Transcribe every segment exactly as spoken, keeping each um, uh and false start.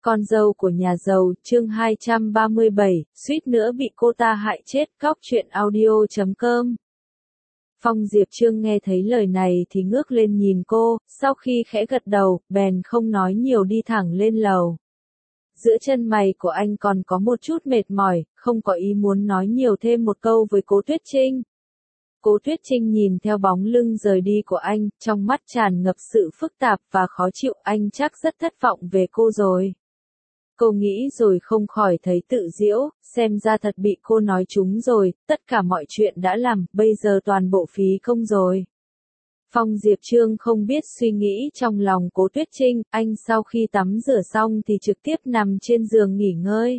Con dâu của nhà giàu, chương hai trăm ba mươi bảy, suýt nữa bị cô ta hại chết, cóc truyện audio chấm com. Phong Diệp Trương nghe thấy lời này thì ngước lên nhìn cô, sau khi khẽ gật đầu, bèn không nói nhiều đi thẳng lên lầu. Giữa chân mày của anh còn có một chút mệt mỏi, không có ý muốn nói nhiều thêm một câu với Cố Tuyết Trinh. Cố Tuyết Trinh nhìn theo bóng lưng rời đi của anh, trong mắt tràn ngập sự phức tạp và khó chịu, anh chắc rất thất vọng về cô rồi. Cô nghĩ rồi không khỏi thấy tự giễu, xem ra thật bị cô nói trúng rồi, tất cả mọi chuyện đã làm, bây giờ toàn bộ phí công rồi. Phong Diệp Trương không biết suy nghĩ trong lòng Cố Tuyết Trinh, anh sau khi tắm rửa xong thì trực tiếp nằm trên giường nghỉ ngơi.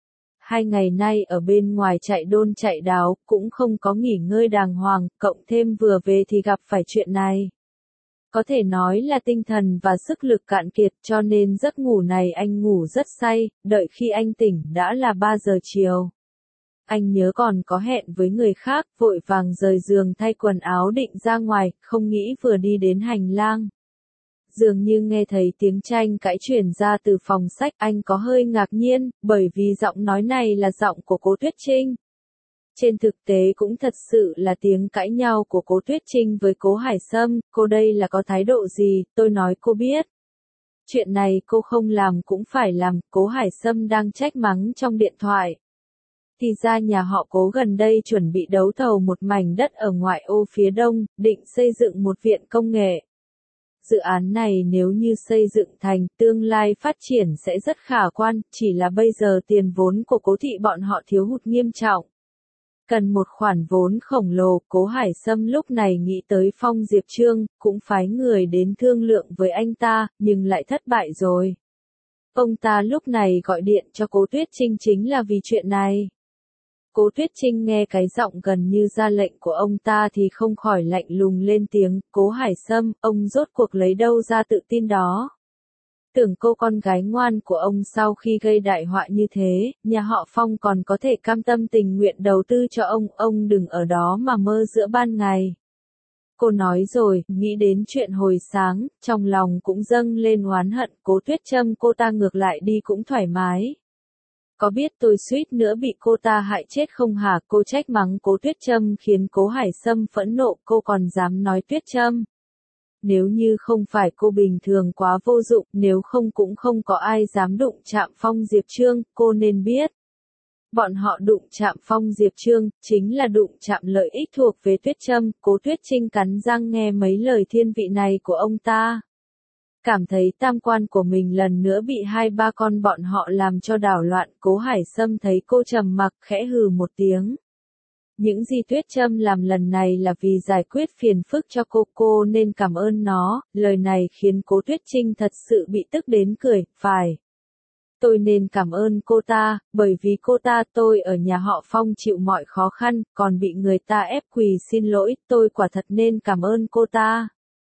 Hai ngày nay ở bên ngoài chạy đôn chạy đáo, cũng không có nghỉ ngơi đàng hoàng, cộng thêm vừa về thì gặp phải chuyện này. Có thể nói là tinh thần và sức lực cạn kiệt cho nên giấc ngủ này anh ngủ rất say, đợi khi anh tỉnh đã là ba giờ chiều. Anh nhớ còn có hẹn với người khác, vội vàng rời giường thay quần áo định ra ngoài, không nghĩ vừa đi đến hành lang. Dường như nghe thấy tiếng tranh cãi truyền ra từ phòng sách, anh có hơi ngạc nhiên, bởi vì giọng nói này là giọng của Cố Tuyết Trinh. Trên thực tế cũng thật sự là tiếng cãi nhau của Cố Tuyết Trinh với Cố Hải Sâm, cô đây là có thái độ gì, tôi nói cô biết. Chuyện này cô không làm cũng phải làm, Cố Hải Sâm đang trách mắng trong điện thoại. Thì ra nhà họ Cố gần đây chuẩn bị đấu thầu một mảnh đất ở ngoại ô phía đông, định xây dựng một viện công nghệ. Dự án này nếu như xây dựng thành, tương lai phát triển sẽ rất khả quan, chỉ là bây giờ tiền vốn của Cố thị bọn họ thiếu hụt nghiêm trọng. Cần một khoản vốn khổng lồ, Cố Hải Sâm lúc này nghĩ tới Phong Diệp Trương, cũng phái người đến thương lượng với anh ta, nhưng lại thất bại rồi. Ông ta lúc này gọi điện cho Cố Tuyết Trinh chính là vì chuyện này. Cố Tuyết Trinh nghe cái giọng gần như ra lệnh của ông ta thì không khỏi lạnh lùng lên tiếng, Cố Hải Sâm, ông rốt cuộc lấy đâu ra tự tin đó. Tưởng cô con gái ngoan của ông sau khi gây đại họa như thế, nhà họ Phong còn có thể cam tâm tình nguyện đầu tư cho ông, ông đừng ở đó mà mơ giữa ban ngày. Cô nói rồi, nghĩ đến chuyện hồi sáng, trong lòng cũng dâng lên oán hận, Cố Tuyết Trâm cô ta ngược lại đi cũng thoải mái. Có biết tôi suýt nữa bị cô ta hại chết không hả? Cô trách mắng Cố Tuyết Trâm khiến Cố Hải Sâm phẫn nộ, cô còn dám nói Tuyết Trâm. Nếu như không phải cô bình thường quá vô dụng, nếu không cũng không có ai dám đụng chạm Phong Diệp Trương, cô nên biết. Bọn họ đụng chạm Phong Diệp Trương, chính là đụng chạm lợi ích thuộc về Tuyết Trâm, Cố Tuyết Trinh cắn răng nghe mấy lời thiên vị này của ông ta. Cảm thấy tam quan của mình lần nữa bị hai ba con bọn họ làm cho đảo loạn, Cố Hải Sâm thấy cô trầm mặc, khẽ hừ một tiếng. Những gì Tuyết Trâm làm lần này là vì giải quyết phiền phức cho cô, cô nên cảm ơn nó, lời này khiến Cố Tuyết Trinh thật sự bị tức đến cười, phải. Tôi nên cảm ơn cô ta, bởi vì cô ta tôi ở nhà họ Phong chịu mọi khó khăn, còn bị người ta ép quỳ xin lỗi, tôi quả thật nên cảm ơn cô ta.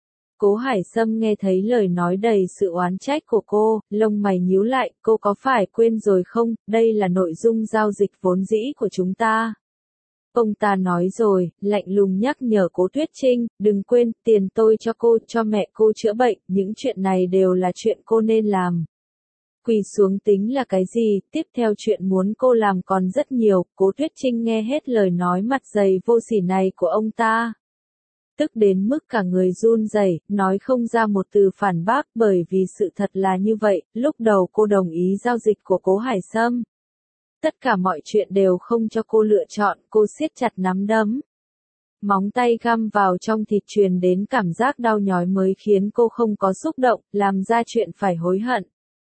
Cố Hải Sâm nghe thấy lời nói đầy sự oán trách của cô, lông mày nhíu lại, cô có phải quên rồi không, đây là nội dung giao dịch vốn dĩ của chúng ta. Ông ta nói rồi, lạnh lùng nhắc nhở Cố Tuyết Trinh, đừng quên, tiền tôi cho cô, cho mẹ cô chữa bệnh, những chuyện này đều là chuyện cô nên làm. Quỳ xuống tính là cái gì, tiếp theo chuyện muốn cô làm còn rất nhiều, Cố Tuyết Trinh nghe hết lời nói mặt dày vô sỉ này của ông ta. Tức đến mức cả người run rẩy, nói không ra một từ phản bác, bởi vì sự thật là như vậy, lúc đầu cô đồng ý giao dịch của Cố Hải Sâm. Tất cả mọi chuyện đều không cho cô lựa chọn, cô siết chặt nắm đấm. Móng tay găm vào trong thịt truyền đến cảm giác đau nhói mới khiến cô không có xúc động, làm ra chuyện phải hối hận.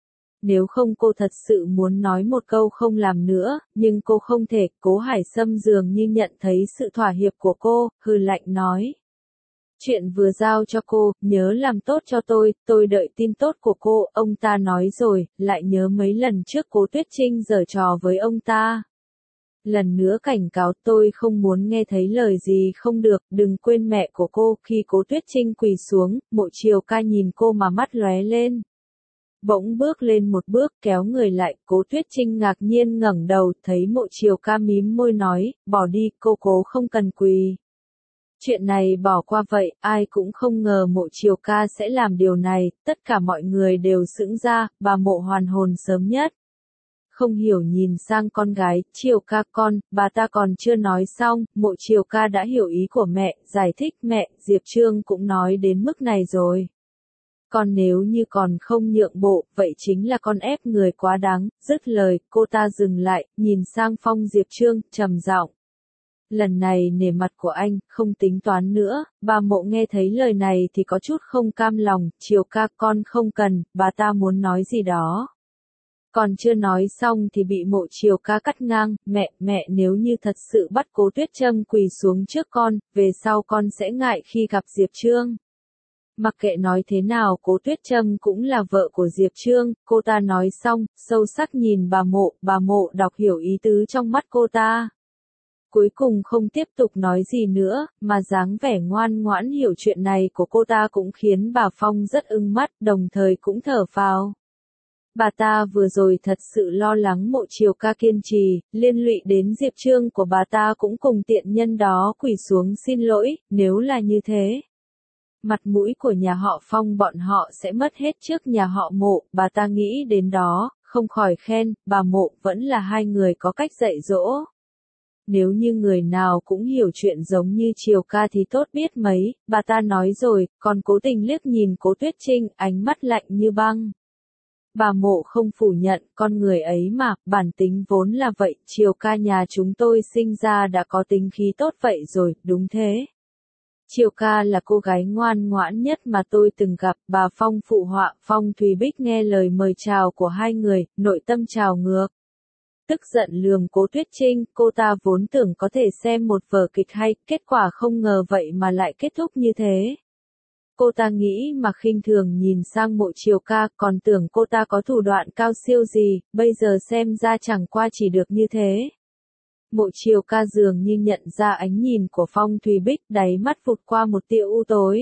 Nếu không cô thật sự muốn nói một câu không làm nữa, nhưng cô không thể, Cố Hải Sâm dường như nhận thấy sự thỏa hiệp của cô, hừ lạnh nói. Chuyện vừa giao cho cô, nhớ làm tốt cho tôi, tôi đợi tin tốt của cô, ông ta nói rồi, lại nhớ mấy lần trước Cố Tuyết Trinh giở trò với ông ta. Lần nữa cảnh cáo tôi không muốn nghe thấy lời gì không được, đừng quên mẹ của cô, khi Cố Tuyết Trinh quỳ xuống, Mộ Triều Ca nhìn cô mà mắt lóe lên. Bỗng bước lên một bước kéo người lại, Cố Tuyết Trinh ngạc nhiên ngẩng đầu, thấy Mộ Triều Ca mím môi nói, bỏ đi, cô cố không cần quỳ. Chuyện này bỏ qua vậy, ai cũng không ngờ Mộ Triều Ca sẽ làm điều này, tất cả mọi người đều sững ra, bà Mộ hoàn hồn sớm nhất. Không hiểu nhìn sang con gái, Triều Ca con, bà ta còn chưa nói xong, Mộ Triều Ca đã hiểu ý của mẹ, giải thích mẹ, Diệp Trương cũng nói đến mức này rồi. Con nếu như còn không nhượng bộ, vậy chính là con ép người quá đáng, dứt lời, cô ta dừng lại, nhìn sang Phong Diệp Trương, trầm giọng. Lần này nể mặt của anh, không tính toán nữa, bà Mộ nghe thấy lời này thì có chút không cam lòng, Triều Ca con không cần, bà ta muốn nói gì đó. Còn chưa nói xong thì bị Mộ Triều Ca cắt ngang, mẹ, mẹ nếu như thật sự bắt Cố Tuyết Trâm quỳ xuống trước con, về sau con sẽ ngại khi gặp Diệp Trương. Mặc kệ nói thế nào Cố Tuyết Trâm cũng là vợ của Diệp Trương, cô ta nói xong, sâu sắc nhìn bà Mộ, bà Mộ đọc hiểu ý tứ trong mắt cô ta. Cuối cùng không tiếp tục nói gì nữa, mà dáng vẻ ngoan ngoãn hiểu chuyện này của cô ta cũng khiến bà Phong rất ưng mắt, đồng thời cũng thở phào. Bà ta vừa rồi thật sự lo lắng Mộ Triều Ca kiên trì, liên lụy đến Diệp Trương của bà ta cũng cùng tiện nhân đó quỳ xuống xin lỗi, nếu là như thế. Mặt mũi của nhà họ Phong bọn họ sẽ mất hết trước nhà họ Mộ, bà ta nghĩ đến đó, không khỏi khen, bà Mộ vẫn là hai người có cách dạy dỗ. Nếu như người nào cũng hiểu chuyện giống như Triều Ca thì tốt biết mấy, bà ta nói rồi, còn cố tình liếc nhìn Cố Tuyết Trinh, ánh mắt lạnh như băng. Bà Mộ không phủ nhận, con người ấy mà, bản tính vốn là vậy, Triều Ca nhà chúng tôi sinh ra đã có tính khí tốt vậy rồi, đúng thế. Triều Ca là cô gái ngoan ngoãn nhất mà tôi từng gặp, bà Phong phụ họa, Phong Thùy Bích nghe lời mời chào của hai người, nội tâm trào ngược. Tức giận lườm Cố Tuyết Trinh, cô ta vốn tưởng có thể xem một vở kịch hay, kết quả không ngờ vậy mà lại kết thúc như thế. Cô ta nghĩ mà khinh thường nhìn sang Mộ Triều Ca, còn tưởng cô ta có thủ đoạn cao siêu gì, bây giờ xem ra chẳng qua chỉ được như thế. Mộ Triều Ca dường như nhận ra ánh nhìn của Phong Thùy Bích, đáy mắt vụt qua một tia u tối.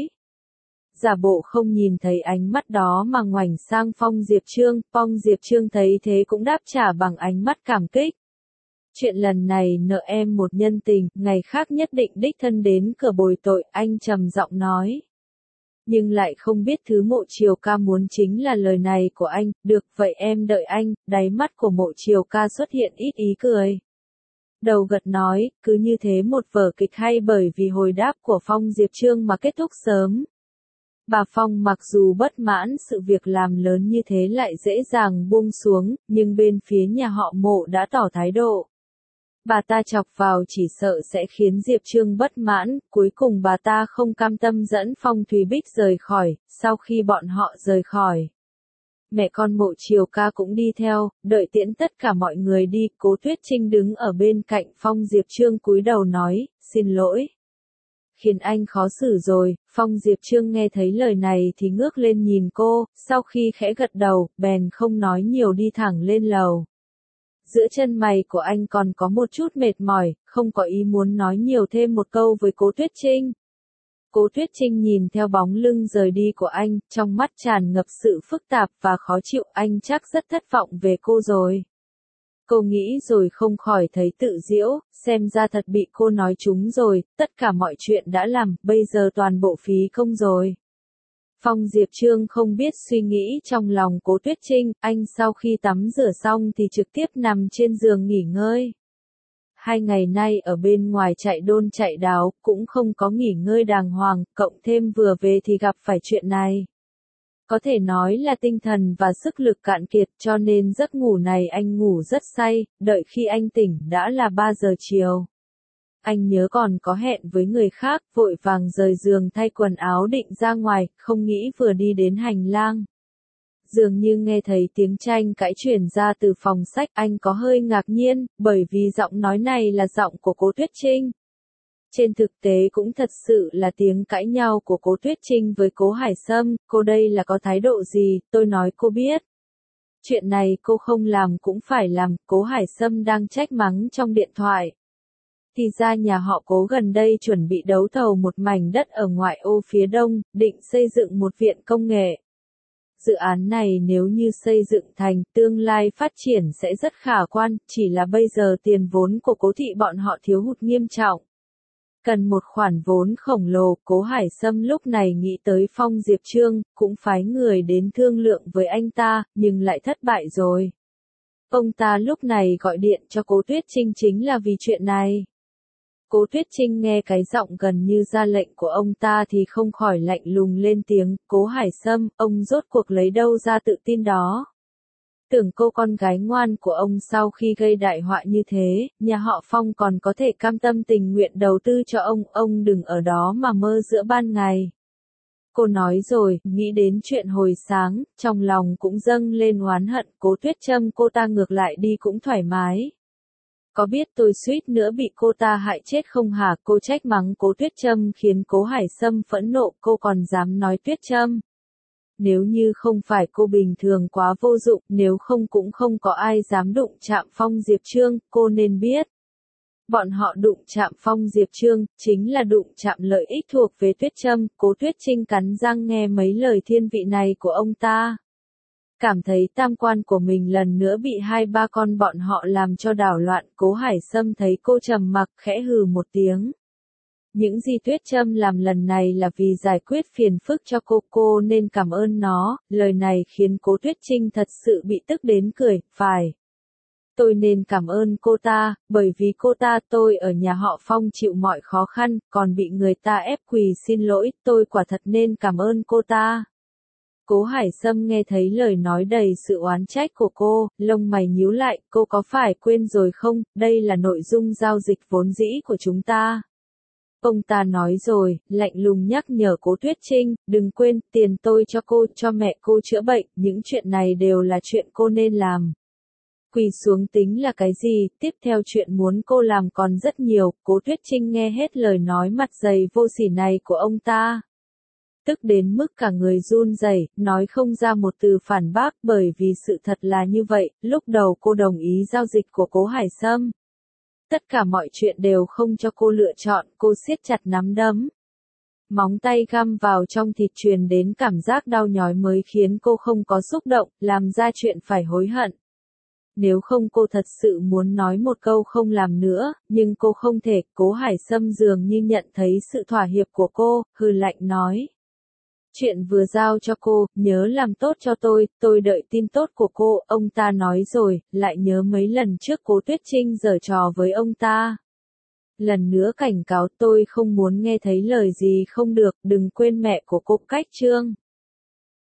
Giả bộ không nhìn thấy ánh mắt đó mà ngoảnh sang Phong Diệp Trương, Phong Diệp Trương thấy thế cũng đáp trả bằng ánh mắt cảm kích. Chuyện lần này nợ em một nhân tình, ngày khác nhất định đích thân đến cửa bồi tội, anh trầm giọng nói. Nhưng lại không biết thứ Mộ Triều Ca muốn chính là lời này của anh, được vậy em đợi anh, đáy mắt của Mộ Triều Ca xuất hiện ít ý cười. Đầu gật nói, cứ như thế một vở kịch hay bởi vì hồi đáp của Phong Diệp Trương mà kết thúc sớm. Bà Phong mặc dù bất mãn sự việc làm lớn như thế lại dễ dàng buông xuống, nhưng bên phía nhà họ Mộ đã tỏ thái độ. Bà ta chọc vào chỉ sợ sẽ khiến Diệp Trương bất mãn, cuối cùng bà ta không cam tâm dẫn Phong Thùy Bích rời khỏi, sau khi bọn họ rời khỏi. Mẹ con Mộ Triều Ca cũng đi theo, đợi tiễn tất cả mọi người đi, Cố Tuyết Trinh đứng ở bên cạnh Phong Diệp Trương cúi đầu nói, xin lỗi. Khiến anh khó xử rồi, Phong Diệp Trương nghe thấy lời này thì ngước lên nhìn cô, sau khi khẽ gật đầu, bèn không nói nhiều đi thẳng lên lầu. Giữa chân mày của anh còn có một chút mệt mỏi, không có ý muốn nói nhiều thêm một câu với Cố Tuyết Trinh. Cố Tuyết Trinh nhìn theo bóng lưng rời đi của anh, trong mắt tràn ngập sự phức tạp và khó chịu, anh chắc rất thất vọng về cô rồi. Cô nghĩ rồi không khỏi thấy tự giễu, xem ra thật bị cô nói trúng rồi, tất cả mọi chuyện đã làm, bây giờ toàn bộ phí công rồi. Phong Diệp Trương không biết suy nghĩ trong lòng Cố Tuyết Trinh, anh sau khi tắm rửa xong thì trực tiếp nằm trên giường nghỉ ngơi. Hai ngày nay ở bên ngoài chạy đôn chạy đáo, cũng không có nghỉ ngơi đàng hoàng, cộng thêm vừa về thì gặp phải chuyện này. Có thể nói là tinh thần và sức lực cạn kiệt cho nên giấc ngủ này anh ngủ rất say, đợi khi anh tỉnh đã là ba giờ chiều. Anh nhớ còn có hẹn với người khác, vội vàng rời giường thay quần áo định ra ngoài, không nghĩ vừa đi đến hành lang. Dường như nghe thấy tiếng tranh cãi truyền ra từ phòng sách, anh có hơi ngạc nhiên, bởi vì giọng nói này là giọng của Cố Tuyết Trinh. Trên thực tế cũng thật sự là tiếng cãi nhau của Cố Tuyết Trinh với Cố Hải Sâm, cô đây là có thái độ gì, tôi nói cô biết. Chuyện này cô không làm cũng phải làm, Cố Hải Sâm đang trách mắng trong điện thoại. Thì ra nhà họ Cố gần đây chuẩn bị đấu thầu một mảnh đất ở ngoại ô phía đông, định xây dựng một viện công nghệ. Dự án này nếu như xây dựng thành, tương lai phát triển sẽ rất khả quan, chỉ là bây giờ tiền vốn của Cố thị bọn họ thiếu hụt nghiêm trọng. Cần một khoản vốn khổng lồ, Cố Hải Sâm lúc này nghĩ tới Phong Diệp Trương, cũng phái người đến thương lượng với anh ta, nhưng lại thất bại rồi. Ông ta lúc này gọi điện cho Cố Tuyết Trinh chính là vì chuyện này. Cố Tuyết Trinh nghe cái giọng gần như ra lệnh của ông ta thì không khỏi lạnh lùng lên tiếng, Cố Hải Sâm, ông rốt cuộc lấy đâu ra tự tin đó. Tưởng cô con gái ngoan của ông sau khi gây đại họa như thế, nhà họ Phong còn có thể cam tâm tình nguyện đầu tư cho ông, ông đừng ở đó mà mơ giữa ban ngày. Cô nói rồi, nghĩ đến chuyện hồi sáng, trong lòng cũng dâng lên oán hận, Cố Tuyết Trâm cô ta ngược lại đi cũng thoải mái. Có biết tôi suýt nữa bị cô ta hại chết không hả? Cô trách mắng Cố Tuyết Trâm khiến Cố Hải Sâm phẫn nộ, cô còn dám nói Tuyết Trâm. Nếu như không phải cô bình thường quá vô dụng, nếu không cũng không có ai dám đụng chạm Phong Diệp Trương, cô nên biết. Bọn họ đụng chạm Phong Diệp Trương, chính là đụng chạm lợi ích thuộc về Tuyết Trâm. Cố Tuyết Trinh cắn răng nghe mấy lời thiên vị này của ông ta. Cảm thấy tam quan của mình lần nữa bị hai ba con bọn họ làm cho đảo loạn, Cố Hải Sâm thấy cô trầm mặc, khẽ hừ một tiếng. Những gì Tuyết Trâm làm lần này là vì giải quyết phiền phức cho cô, cô nên cảm ơn nó, lời này khiến Cố Tuyết Trinh thật sự bị tức đến cười, phải. Tôi nên cảm ơn cô ta, bởi vì cô ta tôi ở nhà họ Phong chịu mọi khó khăn, còn bị người ta ép quỳ xin lỗi, tôi quả thật nên cảm ơn cô ta. Cố Hải Sâm nghe thấy lời nói đầy sự oán trách của cô, lông mày nhíu lại, cô có phải quên rồi không, đây là nội dung giao dịch vốn dĩ của chúng ta. Ông ta nói rồi, lạnh lùng nhắc nhở Cố Tuyết Trinh, đừng quên, tiền tôi cho cô, cho mẹ cô chữa bệnh, những chuyện này đều là chuyện cô nên làm. Quỳ xuống tính là cái gì, tiếp theo chuyện muốn cô làm còn rất nhiều, Cố Tuyết Trinh nghe hết lời nói mặt dày vô sỉ này của ông ta. Tức đến mức cả người run rẩy, nói không ra một từ phản bác, bởi vì sự thật là như vậy, lúc đầu cô đồng ý giao dịch của Cố Hải Sâm. Tất cả mọi chuyện đều không cho cô lựa chọn, cô siết chặt nắm đấm. Móng tay găm vào trong thịt truyền đến cảm giác đau nhói mới khiến cô không có xúc động, làm ra chuyện phải hối hận. Nếu không cô thật sự muốn nói một câu không làm nữa, nhưng cô không thể, Cố Hải Sâm dường như nhận thấy sự thỏa hiệp của cô, hừ lạnh nói. Chuyện vừa giao cho cô, nhớ làm tốt cho tôi, tôi đợi tin tốt của cô, ông ta nói rồi, lại nhớ mấy lần trước Cố Tuyết Trinh giở trò với ông ta. Lần nữa cảnh cáo tôi không muốn nghe thấy lời gì không được, đừng quên mẹ của cô Cách Trương.